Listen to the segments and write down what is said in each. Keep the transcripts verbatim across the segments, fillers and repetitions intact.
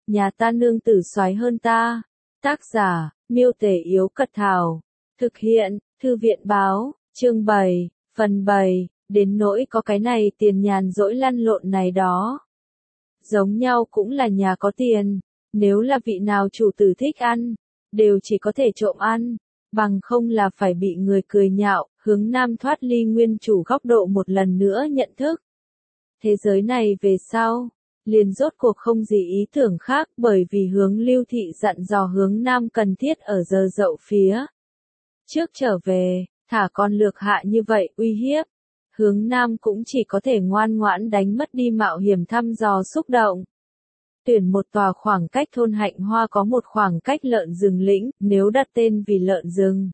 nhà ta nương tử soái hơn ta. Tác giả, Miêu Tể Yếu Cật Thảo. Thực hiện, Thư viện Báo, chương bảy, phần bảy, đến nỗi có cái này tiền nhàn rỗi lăn lộn này đó. Giống nhau cũng là nhà có tiền, nếu là vị nào chủ tử thích ăn, đều chỉ có thể trộm ăn, bằng không là phải bị người cười nhạo. Hướng Nam thoát ly nguyên chủ góc độ một lần nữa nhận thức. Thế giới này về sau, liền rốt cuộc không gì ý tưởng khác, bởi vì Hướng Lưu Thị dặn dò Hướng Nam cần thiết ở giờ dậu phía trước trở về, thả con lược hạ như vậy uy hiếp. Hướng Nam cũng chỉ có thể ngoan ngoãn đánh mất đi mạo hiểm thăm dò xúc động. Tuyển một tòa khoảng cách thôn Hạnh Hoa có một khoảng cách lợn rừng lĩnh, nếu đặt tên vì lợn rừng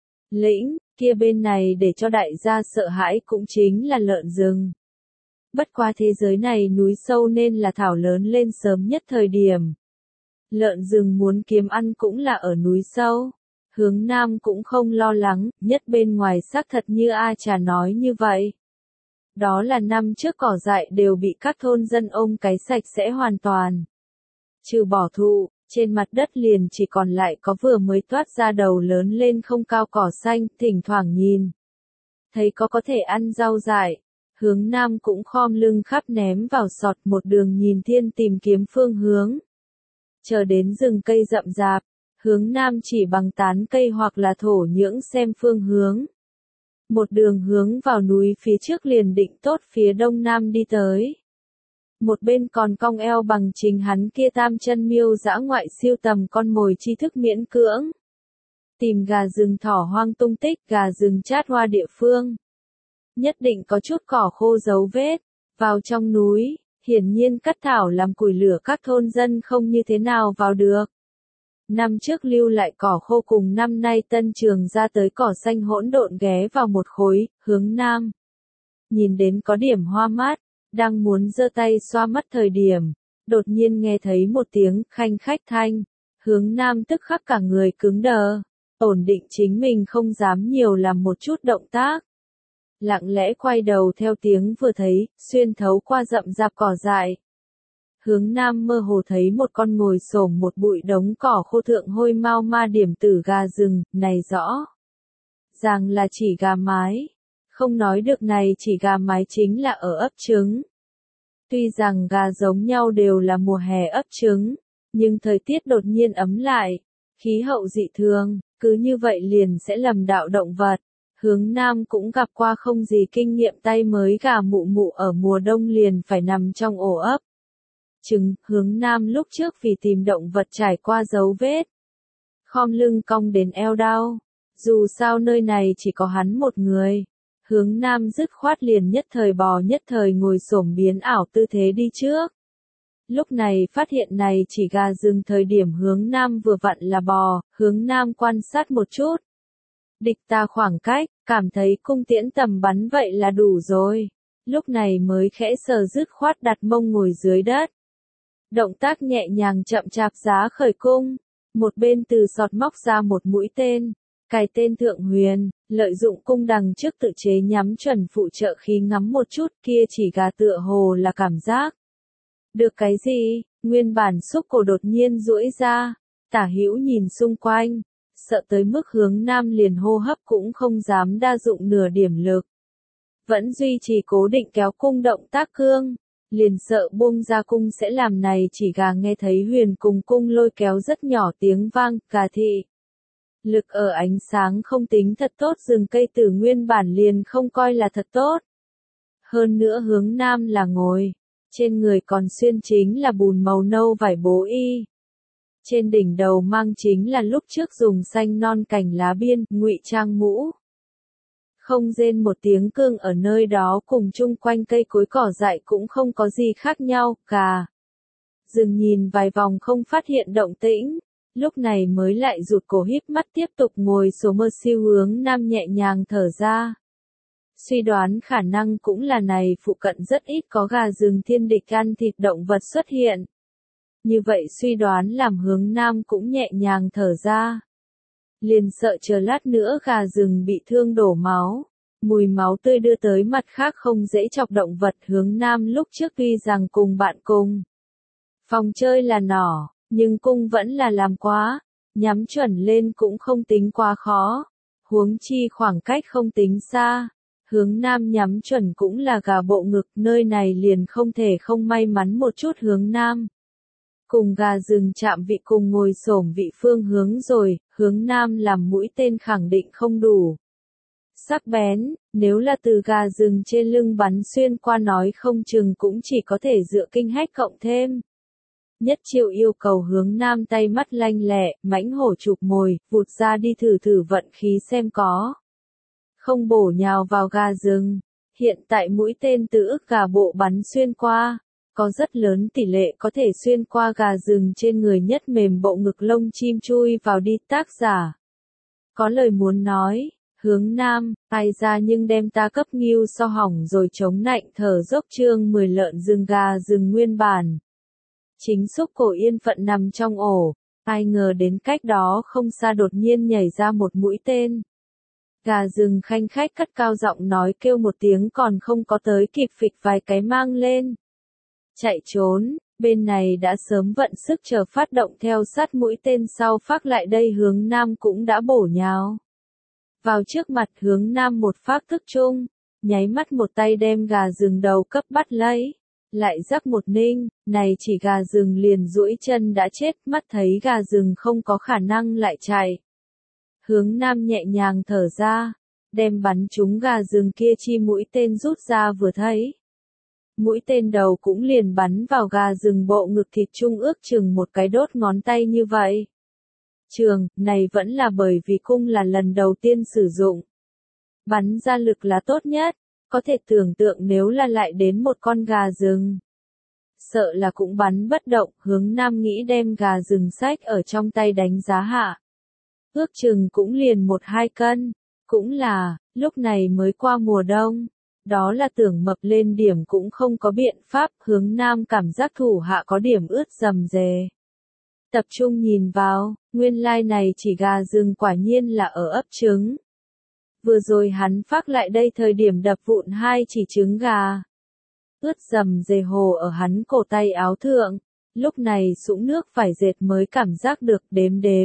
lĩnh, kia bên này để cho đại gia sợ hãi cũng chính là lợn rừng. Bất quá thế giới này núi sâu nên là thảo lớn lên sớm nhất thời điểm. Lợn rừng muốn kiếm ăn cũng là ở núi sâu. Hướng Nam cũng không lo lắng, nhất bên ngoài xác thật như A Trà nói như vậy. Đó là năm trước cỏ dại đều bị các thôn dân ôm cái sạch sẽ hoàn toàn. Trừ bỏ thụ, trên mặt đất liền chỉ còn lại có vừa mới toát ra đầu lớn lên không cao cỏ xanh, thỉnh thoảng nhìn. Thấy có có thể ăn rau dại. Hướng Nam cũng khom lưng khắp ném vào sọt một đường nhìn thiên tìm kiếm phương hướng. Chờ đến rừng cây rậm rạp, Hướng Nam chỉ bằng tán cây hoặc là thổ nhưỡng xem phương hướng. Một đường hướng vào núi phía trước liền định tốt phía đông nam đi tới. Một bên còn cong eo bằng chính hắn kia tam chân miêu dã ngoại siêu tầm con mồi tri thức miễn cưỡng. Tìm gà rừng thỏ hoang tung tích, gà rừng chát hoa địa phương. Nhất định có chút cỏ khô dấu vết, vào trong núi, hiển nhiên cắt thảo làm củi lửa các thôn dân không như thế nào vào được. Năm trước lưu lại cỏ khô cùng năm nay tân trường ra tới cỏ xanh hỗn độn ghé vào một khối, Hướng Nam. Nhìn đến có điểm hoa mát, đang muốn giơ tay xoa mắt thời điểm, đột nhiên nghe thấy một tiếng khanh khách thanh, Hướng Nam tức khắc cả người cứng đờ, ổn định chính mình không dám nhiều làm một chút động tác. Lặng lẽ quay đầu theo tiếng vừa thấy, xuyên thấu qua rậm rạp cỏ dại. Hướng Nam mơ hồ thấy một con ngồi xổm một bụi đống cỏ khô thượng hôi mau ma điểm tử gà rừng, này rõ ràng là chỉ gà mái. Không nói được này chỉ gà mái chính là ở ấp trứng. Tuy rằng gà giống nhau đều là mùa hè ấp trứng, nhưng thời tiết đột nhiên ấm lại, khí hậu dị thường, cứ như vậy liền sẽ lầm đạo động vật. Hướng Nam cũng gặp qua không gì kinh nghiệm tay mới gà mụ mụ ở mùa đông liền phải nằm trong ổ ấp trứng. Hướng Nam lúc trước vì tìm động vật trải qua dấu vết, khom lưng cong đến eo đau. Dù sao nơi này chỉ có hắn một người, Hướng Nam dứt khoát liền nhất thời bò nhất thời ngồi xổm biến ảo tư thế đi trước. Lúc này phát hiện này chỉ gà rừng thời điểm Hướng Nam vừa vặn là bò, Hướng Nam quan sát một chút. Địch ta khoảng cách, cảm thấy cung tiễn tầm bắn vậy là đủ rồi. Lúc này mới khẽ sờ dứt khoát đặt mông ngồi dưới đất. Động tác nhẹ nhàng chậm chạp giá khởi cung. Một bên từ sọt móc ra một mũi tên. Cài tên thượng huyền, lợi dụng cung đằng trước tự chế nhắm chuẩn phụ trợ khí ngắm một chút kia chỉ gà tựa hồ là cảm giác. Được cái gì, nguyên bản xúc cổ đột nhiên duỗi ra, tả hữu nhìn xung quanh. Sợ tới mức Hướng Nam liền hô hấp cũng không dám đa dụng nửa điểm lực. Vẫn duy trì cố định kéo cung động tác cương, liền sợ buông ra cung sẽ làm này chỉ gà nghe thấy huyền cùng cung lôi kéo rất nhỏ tiếng vang, gà thị. Lực ở ánh sáng không tính thật tốt, rừng cây từ nguyên bản liền không coi là thật tốt. Hơn nữa Hướng Nam là ngồi, trên người còn xuyên chính là bùn màu nâu vải bố y. Trên đỉnh đầu mang chính là lúc trước dùng xanh non cành lá biên, ngụy trang mũ. Không rên một tiếng cương ở nơi đó cùng chung quanh cây cối cỏ dại cũng không có gì khác nhau, gà. Dừng nhìn vài vòng không phát hiện động tĩnh, lúc này mới lại rụt cổ híp mắt tiếp tục ngồi số mơ siêu. Hướng Nam nhẹ nhàng thở ra. Suy đoán khả năng cũng là này phụ cận rất ít có gà rừng thiên địch ăn thịt động vật xuất hiện. Như vậy suy đoán làm Hướng Nam cũng nhẹ nhàng thở ra. Liền sợ chờ lát nữa gà rừng bị thương đổ máu. Mùi máu tươi đưa tới mặt khác không dễ chọc động vật. Hướng Nam lúc trước tuy rằng cùng bạn cùng Phòng chơi là nỏ, nhưng cung vẫn là làm quá, nhắm chuẩn lên cũng không tính quá khó, huống chi khoảng cách không tính xa. Hướng nam nhắm chuẩn cũng là gà bộ ngực, nơi này liền không thể không may mắn một chút hướng nam. Cùng gà rừng chạm vị cùng ngồi xổm vị phương hướng rồi, hướng nam làm mũi tên khẳng định không đủ sắc bén, nếu là từ gà rừng trên lưng bắn xuyên qua nói không chừng cũng chỉ có thể dựa kinh hách cộng thêm. Nhất Chiêu yêu cầu hướng nam tay mắt lanh lẹ, mãnh hổ chụp mồi, vụt ra đi thử thử vận khí xem có không bổ nhào vào gà rừng. Hiện tại mũi tên từ ức gà bộ bắn xuyên qua, có rất lớn tỷ lệ có thể xuyên qua gà rừng trên người nhất mềm bộ ngực lông chim chui vào đi. Tác giả có lời muốn nói, hướng nam, ai ra nhưng đem ta cấp nghiêu so hỏng rồi chống nạnh thở dốc. Chương mười lợn rừng gà rừng nguyên bản. Chính xúc cổ yên phận nằm trong ổ, ai ngờ đến cách đó không xa đột nhiên nhảy ra một mũi tên. Gà rừng khanh khách cất cao giọng nói kêu một tiếng còn không có tới kịp phịch vài cái mang lên. Chạy trốn, bên này đã sớm vận sức chờ phát động theo sát mũi tên sau phát lại đây hướng nam cũng đã bổ nhào vào trước mặt hướng nam một phát thức chung, nháy mắt một tay đem gà rừng đầu cấp bắt lấy. Lại rắc một ninh, này chỉ gà rừng liền duỗi chân đã chết, mắt thấy gà rừng không có khả năng lại chạy. Hướng nam nhẹ nhàng thở ra, đem bắn trúng gà rừng kia chi mũi tên rút ra vừa thấy. Mũi tên đầu cũng liền bắn vào gà rừng bộ ngực thịt trung ước chừng một cái đốt ngón tay như vậy. Trường, này vẫn là bởi vì cung là lần đầu tiên sử dụng. Bắn ra lực là tốt nhất. Có thể tưởng tượng nếu là lại đến một con gà rừng, sợ là cũng bắn bất động. Hướng nam nghĩ đem gà rừng xách ở trong tay đánh giá hạ. Ước chừng cũng liền một hai cân, cũng là, lúc này mới qua mùa đông. Đó là tưởng mập lên điểm cũng không có biện pháp. Hướng nam cảm giác thủ hạ có điểm ướt rầm rề. Tập trung nhìn vào, nguyên lai này chỉ gà rừng quả nhiên là ở ấp trứng. Vừa rồi hắn phát lại đây thời điểm đập vụn hai chỉ trứng gà. Ướt dầm dề hồ ở hắn cổ tay áo thượng, lúc này sũng nước phải dệt mới cảm giác được đếm đếm.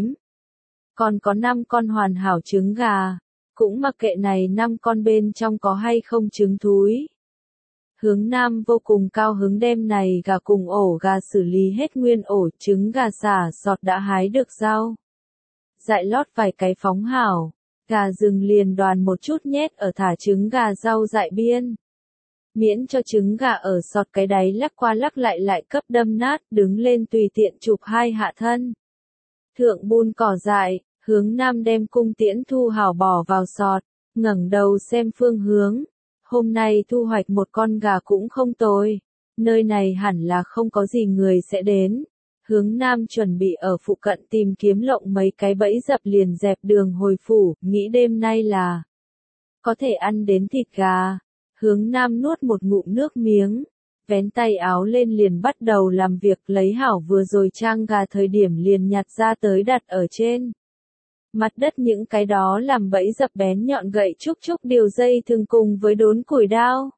Còn có năm con hoàn hảo trứng gà, cũng mặc kệ này năm con bên trong có hay không trứng thúi. Hướng nam vô cùng cao hứng đem này gà cùng ổ gà xử lý hết nguyên ổ trứng gà xả sọt đã hái được rau. Dại lót vài cái phóng hảo. Gà rừng liền đoàn một chút nhét ở thả trứng gà rau dại biên. Miễn cho trứng gà ở sọt cái đáy lắc qua lắc lại lại cấp đâm nát, đứng lên tùy tiện chụp hai hạ thân. Thượng bùn cỏ dại, hướng nam đem cung tiễn thu hảo bỏ vào sọt, ngẩng đầu xem phương hướng. Hôm nay thu hoạch một con gà cũng không tồi, nơi này hẳn là không có gì người sẽ đến. Hướng nam chuẩn bị ở phụ cận tìm kiếm lộng mấy cái bẫy dập liền dẹp đường hồi phủ, nghĩ đêm nay là có thể ăn đến thịt gà. Hướng nam nuốt một ngụm nước miếng, vén tay áo lên liền bắt đầu làm việc, lấy hảo vừa rồi trang gà thời điểm liền nhặt ra tới đặt ở trên mặt đất những cái đó làm bẫy dập bén nhọn gậy trúc trúc điều dây thường cùng với đốn củi đao.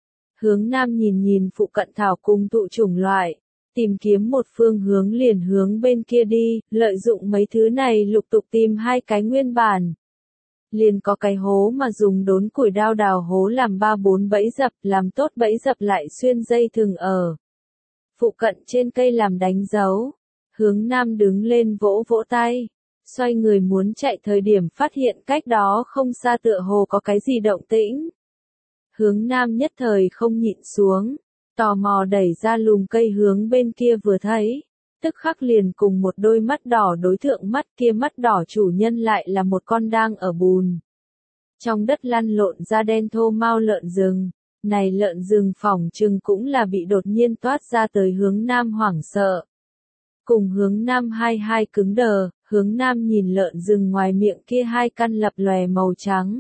Hướng nam nhìn nhìn phụ cận thảo cùng tụ chủng loại. Tìm kiếm một phương hướng liền hướng bên kia đi, lợi dụng mấy thứ này lục tục tìm hai cái nguyên bản. Liền có cái hố mà dùng đốn củi đao đào hố làm ba bốn bẫy dập, làm tốt bẫy dập lại xuyên dây thừng ở phụ cận trên cây làm đánh dấu. Hướng nam đứng lên vỗ vỗ tay, xoay người muốn chạy thời điểm phát hiện cách đó không xa tựa hồ có cái gì động tĩnh. Hướng nam nhất thời không nhịn xuống. Tò mò đẩy ra lùm cây hướng bên kia vừa thấy, tức khắc liền cùng một đôi mắt đỏ đối thượng mắt kia, mắt đỏ chủ nhân lại là một con đang ở bùn trong đất lăn lộn da đen thô mao lợn rừng. Này lợn rừng phỏng chừng cũng là bị đột nhiên toát ra tới hướng nam hoảng sợ. Cùng hướng nam hai hai cứng đờ, hướng nam nhìn lợn rừng ngoài miệng kia hai căn lập lòe màu trắng.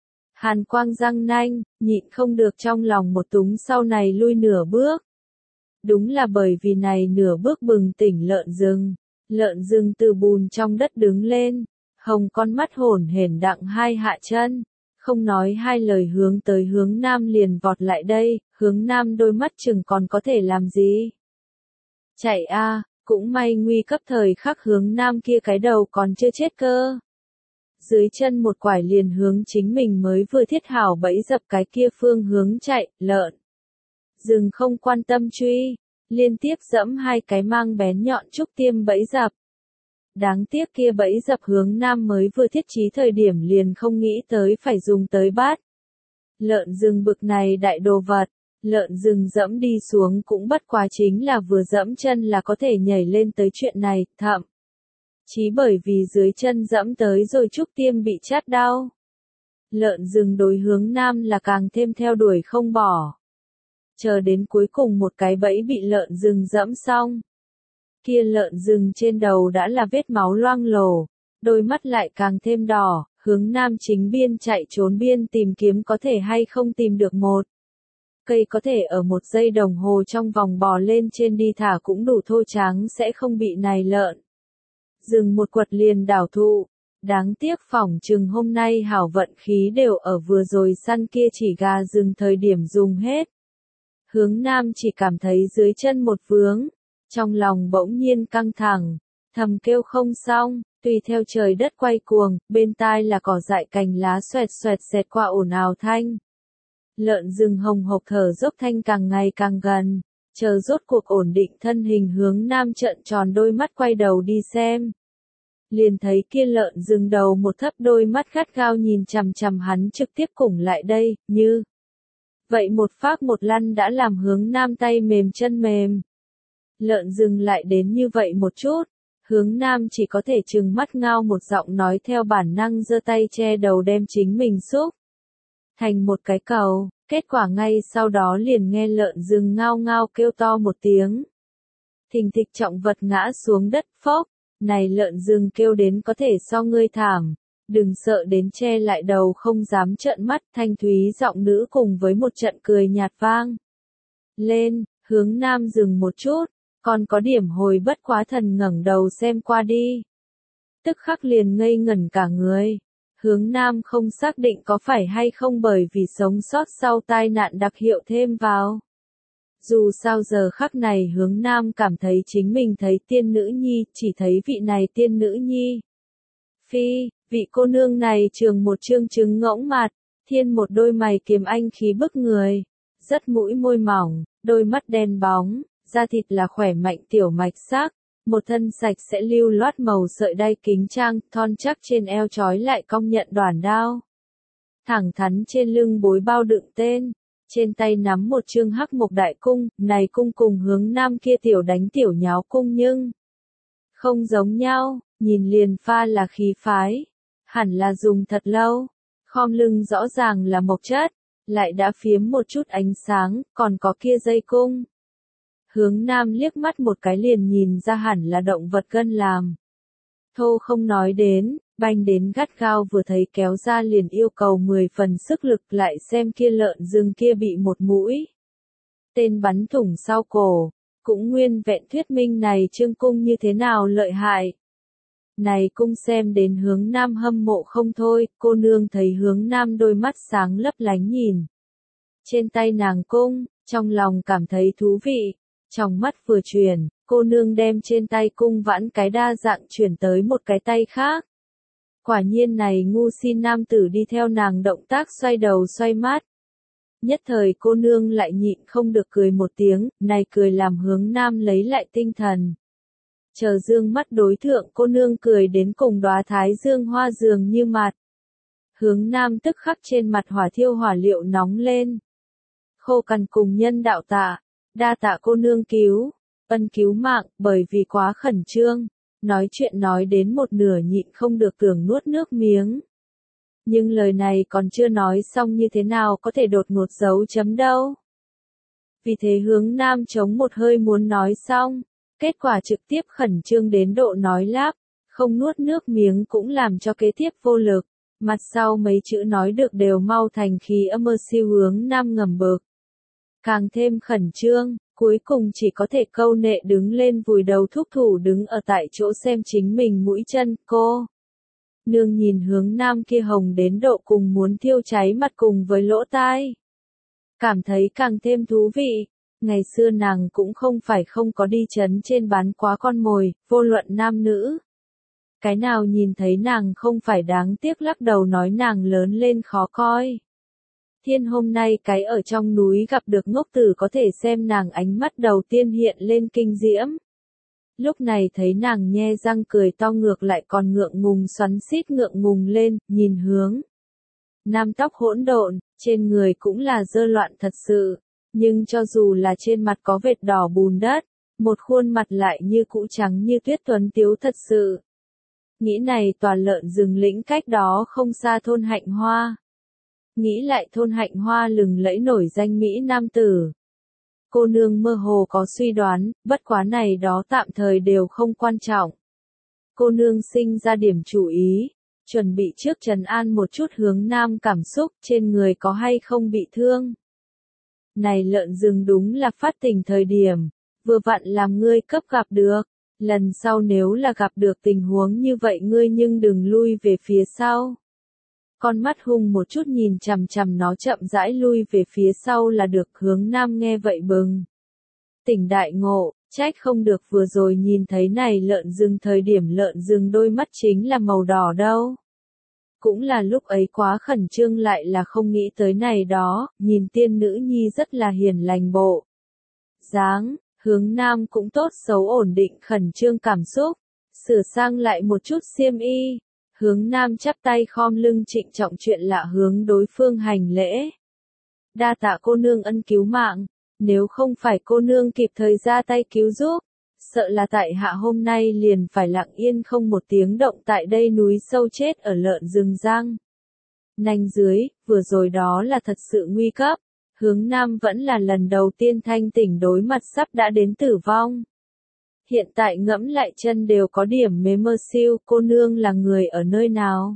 Hàn quang răng nanh, nhịn không được trong lòng một túng, sau này lui nửa bước. Đúng là bởi vì này nửa bước bừng tỉnh lợn rừng. Lợn rừng từ bùn trong đất đứng lên, hồng con mắt hổn hển đặng hai hạ chân. Không nói hai lời hướng tới hướng nam liền vọt lại đây, hướng nam đôi mắt chừng còn có thể làm gì. Chạy a, cũng may nguy cấp thời khắc hướng nam kia cái đầu còn chưa chết cơ. Dưới chân một quải liền hướng chính mình mới vừa thiết hảo bẫy dập cái kia phương hướng chạy, lợn. Rừng không quan tâm truy, liên tiếp dẫm hai cái mang bén nhọn trúc tiêm bẫy dập. Đáng tiếc kia bẫy dập hướng nam mới vừa thiết trí thời điểm liền không nghĩ tới phải dùng tới bát. Lợn rừng bực này đại đồ vật, lợn rừng dẫm đi xuống cũng bất quá chính là vừa dẫm chân là có thể nhảy lên tới chuyện này, thậm chí bởi vì dưới chân dẫm tới rồi trúc tiêm bị chát đau. Lợn rừng đối hướng nam là càng thêm theo đuổi không bỏ. Chờ đến cuối cùng một cái bẫy bị lợn rừng dẫm xong. Kia lợn rừng trên đầu đã là vết máu loang lổ, đôi mắt lại càng thêm đỏ, hướng nam chính biên chạy trốn biên tìm kiếm có thể hay không tìm được một cây có thể ở một giây đồng hồ trong vòng bò lên trên đi thả cũng đủ thô tráng sẽ không bị này lợn. Rừng một quật liền đảo thụ, đáng tiếc phỏng chừng hôm nay hảo vận khí đều ở vừa rồi săn kia chỉ gà rừng thời điểm dùng hết. Hướng nam chỉ cảm thấy dưới chân một vướng, trong lòng bỗng nhiên căng thẳng, thầm kêu không xong, tùy theo trời đất quay cuồng, bên tai là cỏ dại cành lá xoẹt xoẹt xẹt qua ồn ào thanh. Lợn rừng hồng hộc thở dốc thanh càng ngày càng gần, chờ rốt cuộc ổn định thân hình hướng nam trợn tròn đôi mắt quay đầu đi xem. Liền thấy kia lợn rừng đầu một thấp đôi mắt gắt gao nhìn chằm chằm hắn trực tiếp cùng lại đây, như vậy một phác một lăn đã làm hướng nam tay mềm chân mềm. Lợn rừng lại đến như vậy một chút, hướng nam chỉ có thể trừng mắt ngao một giọng nói theo bản năng giơ tay che đầu đem chính mình xúc thành một cái cầu, kết quả ngay sau đó liền nghe lợn rừng ngao ngao kêu to một tiếng. Thình thịch trọng vật ngã xuống đất phốc, này lợn rừng kêu đến có thể so ngươi thảm, đừng sợ đến che lại đầu không dám trợn mắt, thanh thúy giọng nữ cùng với một trận cười nhạt vang. Lên, hướng nam dừng một chút, còn có điểm hồi bất quá thần ngẩng đầu xem qua đi. Tức khắc liền ngây ngẩn cả người. Hướng nam không xác định có phải hay không bởi vì sống sót sau tai nạn đặc hiệu thêm vào. Dù sao giờ khắc này hướng nam cảm thấy chính mình thấy tiên nữ nhi, chỉ thấy vị này tiên nữ nhi. Phi, vị cô nương này trường một trương trứng ngỗng mặt, thiên một đôi mày kiềm anh khí bức người, rất mũi môi mỏng, đôi mắt đen bóng, da thịt là khỏe mạnh tiểu mạch sắc. Một thân sạch sẽ lưu loát màu sợi đai kính trang, thon chắc trên eo trói lại cong nhận đoàn đao. Thẳng thắn trên lưng bối bao đựng tên, trên tay nắm một chương hắc mộc đại cung, này cung cùng hướng nam kia tiểu đánh tiểu nháo cung nhưng không giống nhau, nhìn liền pha là khí phái, hẳn là dùng thật lâu, khom lưng rõ ràng là mộc chất, lại đã phiếm một chút ánh sáng, còn có kia dây cung. Hướng nam liếc mắt một cái liền nhìn ra hẳn là động vật gân làm. Thô không nói đến, banh đến gắt gao vừa thấy kéo ra liền yêu cầu mười phần sức lực lại xem kia lợn rừng kia bị một mũi. Tên bắn thủng sau cổ, cũng nguyên vẹn thuyết minh này trương cung như thế nào lợi hại. Này cung xem đến hướng nam hâm mộ không thôi, cô nương thấy hướng nam đôi mắt sáng lấp lánh nhìn. Trên tay nàng cung, trong lòng cảm thấy thú vị. Trong mắt vừa chuyển, cô nương đem trên tay cung vãn cái đa dạng chuyển tới một cái tay khác. Quả nhiên này ngu si nam tử đi theo nàng động tác xoay đầu xoay mắt. Nhất thời cô nương lại nhịn không được cười một tiếng, này cười làm hướng nam lấy lại tinh thần. Chờ dương mắt đối thượng cô nương cười đến cùng đóa thái dương hoa dường như mặt. Hướng nam tức khắc trên mặt hỏa thiêu hỏa liệu nóng lên. Khô cằn cùng nhân đạo tạ. Đa tạ cô nương cứu, ân cứu mạng, bởi vì quá khẩn trương, nói chuyện nói đến một nửa nhịn không được tưởng nuốt nước miếng. Nhưng lời này còn chưa nói xong như thế nào có thể đột ngột dấu chấm đâu. Vì thế hướng nam chống một hơi muốn nói xong, kết quả trực tiếp khẩn trương đến độ nói lắp, không nuốt nước miếng cũng làm cho kế tiếp vô lực, mặt sau mấy chữ nói được đều mau thành khí âm mơ siêu hướng nam ngầm bực. Càng thêm khẩn trương, cuối cùng chỉ có thể câu nệ đứng lên vùi đầu thúc thủ đứng ở tại chỗ xem chính mình mũi chân, cô. Nương nhìn hướng nam kia hồng đến độ cùng muốn thiêu cháy mặt cùng với lỗ tai. Cảm thấy càng thêm thú vị, Ngày xưa nàng cũng không phải không có đi trấn trên bán quá con mồi, vô luận nam nữ. Cái nào nhìn thấy nàng không phải đáng tiếc lắc đầu nói nàng lớn lên khó coi. Thiên hôm nay cái ở trong núi gặp được ngốc tử có thể xem nàng ánh mắt đầu tiên hiện lên kinh diễm. Lúc này thấy nàng nhe răng cười to ngược lại còn ngượng ngùng xoắn xít ngượng ngùng lên, nhìn hướng. Nam tóc hỗn độn, trên người cũng là dơ loạn thật sự, nhưng cho dù là trên mặt có vệt đỏ bùn đất, một khuôn mặt lại như cũ trắng như tuyết tuấn tiếu thật sự. Nghĩ này tòa lợn rừng lĩnh cách đó không xa thôn Hạnh Hoa. Nghĩ lại thôn Hạnh Hoa lừng lẫy nổi danh Mỹ nam tử. Cô nương mơ hồ có suy đoán, bất quá này đó tạm thời đều không quan trọng. Cô nương sinh ra điểm chú ý, chuẩn bị trước trấn an một chút hướng nam cảm xúc trên người có hay không bị thương. Này lợn rừng đúng là phát tình thời điểm, vừa vặn làm ngươi cấp gặp được. Lần sau nếu là gặp được tình huống như vậy ngươi nhưng đừng lui về phía sau. Con mắt hung một chút nhìn chằm chằm nó chậm rãi lui về phía sau là được hướng nam nghe vậy bừng. Tỉnh đại ngộ, trách không được vừa rồi nhìn thấy này lợn rừng thời điểm lợn rừng đôi mắt chính là màu đỏ đâu. Cũng là lúc ấy quá khẩn trương lại là không nghĩ tới này đó, nhìn tiên nữ nhi rất là hiền lành bộ. Dáng. Hướng nam cũng tốt xấu ổn định khẩn trương cảm xúc, sửa sang lại một chút xiêm y, hướng nam chắp tay khom lưng trịnh trọng chuyện lạ hướng đối phương hành lễ. Đa tạ cô nương ân cứu mạng, nếu không phải cô nương kịp thời ra tay cứu giúp, sợ là tại hạ hôm nay liền phải lặng yên không một tiếng động tại đây núi sâu chết ở lợn rừng giang. Nanh dưới, vừa rồi đó là thật sự nguy cấp. Hướng nam vẫn là lần đầu tiên thanh tỉnh đối mặt sắp đã đến tử vong. Hiện tại ngẫm lại chân đều có điểm mê mơ siêu, cô nương là người ở nơi nào.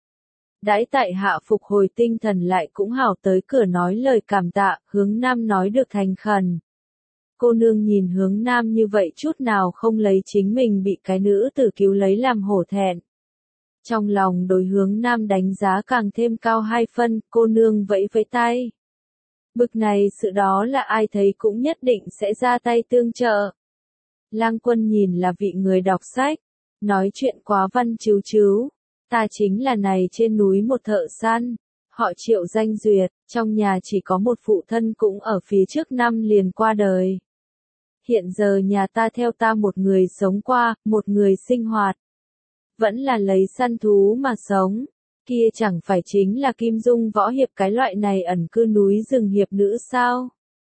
Đãi tại hạ phục hồi tinh thần lại cũng hào tới cửa nói lời cảm tạ, hướng nam nói được thành khẩn. Cô nương nhìn hướng nam như vậy chút nào không lấy chính mình bị cái nữ tử cứu lấy làm hổ thẹn. Trong lòng đối hướng nam đánh giá càng thêm cao hai phân, cô nương vẫy vẫy tay. Bực này sự đó là ai thấy cũng nhất định sẽ ra tay tương trợ. Lang Quân nhìn là vị người đọc sách, nói chuyện quá văn chiếu chiếu. Ta chính là này trên núi một thợ săn, họ Triệu danh duyệt, trong nhà chỉ có một phụ thân cũng ở phía trước năm liền qua đời. Hiện giờ nhà ta theo ta một người sống qua, một người sinh hoạt. Vẫn là lấy săn thú mà sống. Kia chẳng phải chính là Kim Dung võ hiệp cái loại này ẩn cư núi rừng hiệp nữ sao?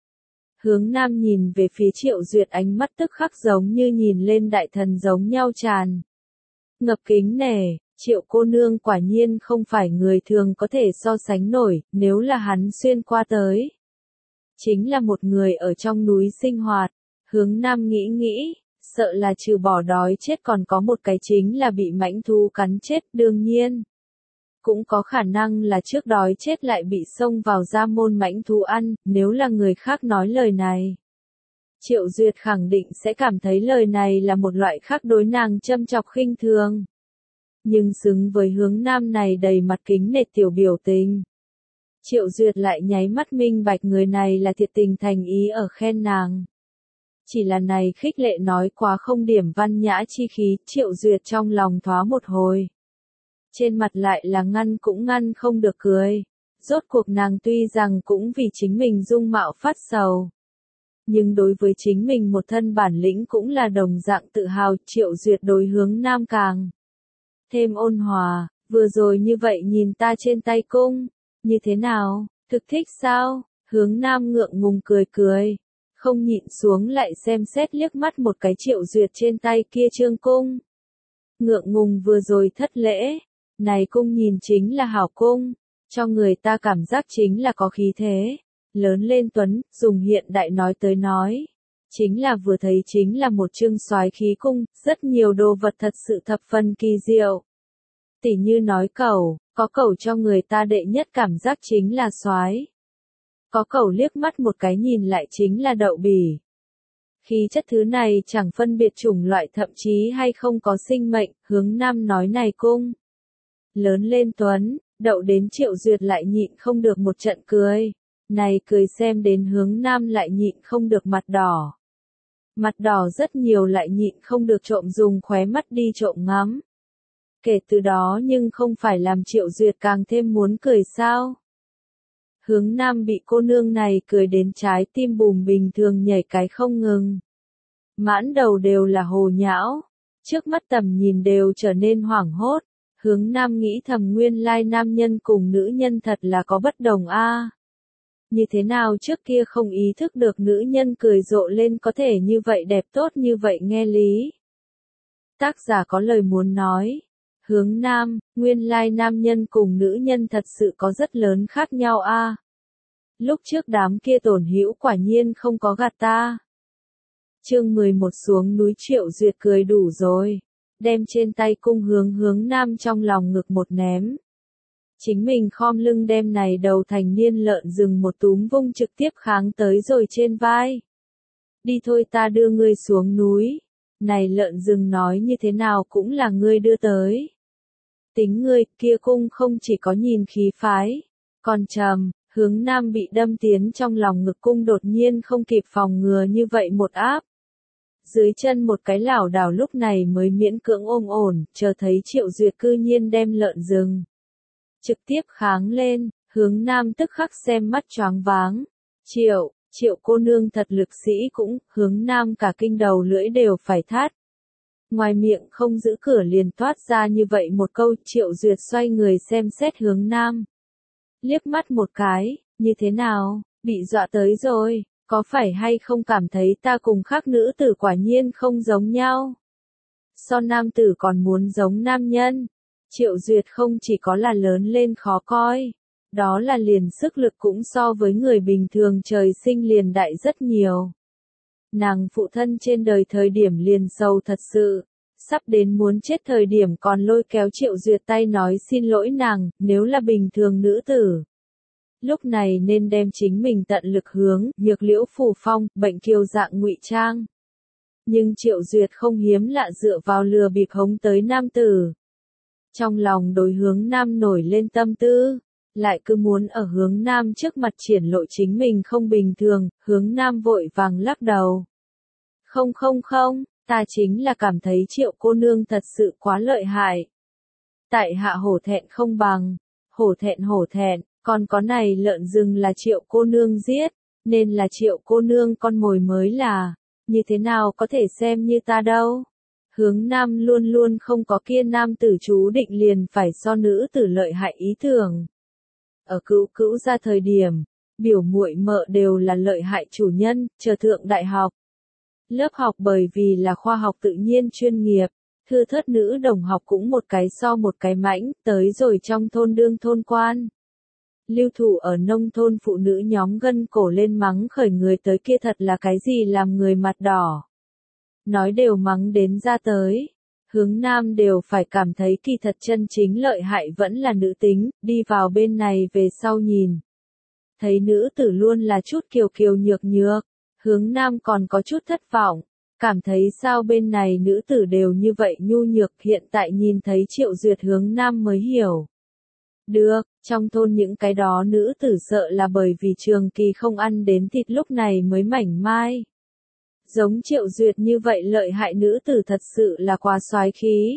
Hướng nam nhìn về phía Triệu Duyệt ánh mắt tức khắc giống như nhìn lên đại thần giống nhau tràn. Ngập kính nể, Triệu cô nương quả nhiên không phải người thường có thể so sánh nổi, nếu là hắn xuyên qua tới. Chính là một người ở trong núi sinh hoạt, hướng nam nghĩ nghĩ, sợ là trừ bỏ đói chết còn có một cái chính là bị mãnh thú cắn chết đương nhiên. Cũng có khả năng là trước đói chết lại bị xông vào gia môn mãnh thú ăn, nếu là người khác nói lời này. Triệu Duyệt khẳng định sẽ cảm thấy lời này là một loại khác đối nàng châm chọc khinh thường. Nhưng xứng với hướng nam này đầy mặt kính nể tiểu biểu tình. Triệu Duyệt lại nháy mắt minh bạch người này là thiệt tình thành ý ở khen nàng. Chỉ là này khích lệ nói quá không điểm văn nhã chi khí, Triệu Duyệt trong lòng thoá một hồi. Trên mặt lại là ngăn cũng ngăn không được cười. Rốt cuộc nàng tuy rằng cũng vì chính mình dung mạo phát sầu. Nhưng đối với chính mình một thân bản lĩnh cũng là đồng dạng tự hào. Triệu Duyệt đối hướng nam càng thêm ôn hòa, vừa rồi như vậy nhìn ta trên tay cung, như thế nào, thực thích sao? Hướng nam ngượng ngùng cười cười, không nhịn xuống lại xem xét liếc mắt một cái Triệu Duyệt trên tay kia trương cung. Ngượng ngùng vừa rồi thất lễ, này cung nhìn chính là hảo cung, cho người ta cảm giác chính là có khí thế, lớn lên tuấn, dùng hiện đại nói tới nói. Chính là vừa thấy chính là một chương soái khí cung, rất nhiều đồ vật thật sự thập phần kỳ diệu. Tỉ như nói cẩu, có cẩu cho người ta đệ nhất cảm giác chính là soái. Có cẩu liếc mắt một cái nhìn lại chính là đậu bỉ. Khí chất thứ này chẳng phân biệt chủng loại thậm chí hay không có sinh mệnh, hướng nam nói này cung. Lớn lên tuấn, đậu đến Triệu Duyệt lại nhịn không được một trận cười. Này cười xem đến hướng nam lại nhịn không được mặt đỏ. Mặt đỏ rất nhiều lại nhịn không được trộm dùng khóe mắt đi trộm ngắm. Kể từ đó nhưng không phải làm Triệu Duyệt càng thêm muốn cười sao? Hướng nam bị cô nương này cười đến trái tim bùm bình thường nhảy cái không ngừng. Mãn đầu đều là hồ nhão. Trước mắt tầm nhìn đều trở nên hoảng hốt. Hướng nam nghĩ thầm nguyên lai nam nhân cùng nữ nhân thật là có bất đồng a. Như thế nào trước kia không ý thức được nữ nhân cười rộ lên có thể như vậy đẹp tốt như vậy nghe lý. Tác giả có lời muốn nói. Hướng nam, nguyên lai nam nhân cùng nữ nhân thật sự có rất lớn khác nhau a. Lúc trước đám kia tổn hữu quả nhiên không có gạt ta. Chương mười một xuống núi Triệu Duyệt cười đủ rồi. Đem trên tay cung hướng hướng nam trong lòng ngực một ném. Chính mình khom lưng đem này đầu thành niên lợn rừng một túm vung trực tiếp kháng tới rồi trên vai. Đi thôi ta đưa ngươi xuống núi. Này lợn rừng nói như thế nào cũng là ngươi đưa tới. Tính ngươi kia cung không chỉ có nhìn khí phái. Còn trầm, hướng nam bị đâm tiến trong lòng ngực cung đột nhiên không kịp phòng ngừa như vậy một áp. Dưới chân một cái lảo đảo lúc này mới miễn cưỡng ôm ổn, chờ thấy Triệu Duyệt cư nhiên đem lợn rừng. Trực tiếp kháng lên, hướng nam tức khắc xem mắt choáng váng. Triệu, Triệu cô nương thật lực sĩ cũng, hướng nam cả kinh đầu lưỡi đều phải thắt. Ngoài miệng không giữ cửa liền toát ra như vậy một câu Triệu Duyệt xoay người xem xét hướng nam. Liếc mắt một cái, như thế nào, bị dọa tới rồi. Có phải hay không cảm thấy ta cùng khác nữ tử quả nhiên không giống nhau? So nam tử còn muốn giống nam nhân. Triệu Duyệt không chỉ có là lớn lên khó coi. Đó là liền sức lực cũng so với người bình thường trời sinh liền đại rất nhiều. Nàng phụ thân trên đời thời điểm liền sầu thật sự. Sắp đến muốn chết thời điểm còn lôi kéo Triệu Duyệt tay nói xin lỗi nàng, nếu là bình thường nữ tử. Lúc này nên đem chính mình tận lực hướng, nhược liễu phù phong, bệnh kiều dạng ngụy trang. Nhưng Triệu Duyệt không hiếm lạ dựa vào lừa bịp hống tới nam tử. Trong lòng đối hướng nam nổi lên tâm tư, lại cứ muốn ở hướng nam trước mặt triển lộ chính mình không bình thường, hướng nam vội vàng lắc đầu. Không không không, ta chính là cảm thấy Triệu cô nương thật sự quá lợi hại. Tại hạ hổ thẹn không bằng, hổ thẹn hổ thẹn. Còn có này lợn rừng là Triệu cô nương giết, nên là Triệu cô nương con mồi mới là, như thế nào có thể xem như ta đâu. Hướng nam luôn luôn không có kia nam tử chú định liền phải so nữ tử lợi hại ý tưởng. Ở cữu cữu ra thời điểm, biểu muội mợ đều là lợi hại chủ nhân, chờ thượng đại học. Lớp học bởi vì là khoa học tự nhiên chuyên nghiệp, thưa thớt nữ đồng học cũng một cái so một cái mãnh, tới rồi trong thôn đương thôn quan. Lưu thủ ở nông thôn phụ nữ nhóm gân cổ lên mắng khởi người tới kia thật là cái gì làm người mặt đỏ. Nói đều mắng đến ra tới. Hướng nam đều phải cảm thấy kỳ thật chân chính lợi hại vẫn là nữ tính, đi vào bên này về sau nhìn. Thấy nữ tử luôn là chút kiều kiều nhược nhược, hướng nam còn có chút thất vọng, cảm thấy sao bên này nữ tử đều như vậy nhu nhược hiện tại nhìn thấy Triệu Duyệt hướng nam mới hiểu. Được, trong thôn những cái đó nữ tử sợ là bởi vì trường kỳ không ăn đến thịt lúc này mới mảnh mai. Giống Triệu Duyệt như vậy lợi hại nữ tử thật sự là quá soái khí.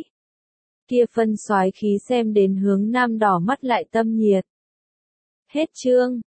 Kia phân soái khí xem đến hướng nam đỏ mắt lại tâm nhiệt. Hết chương.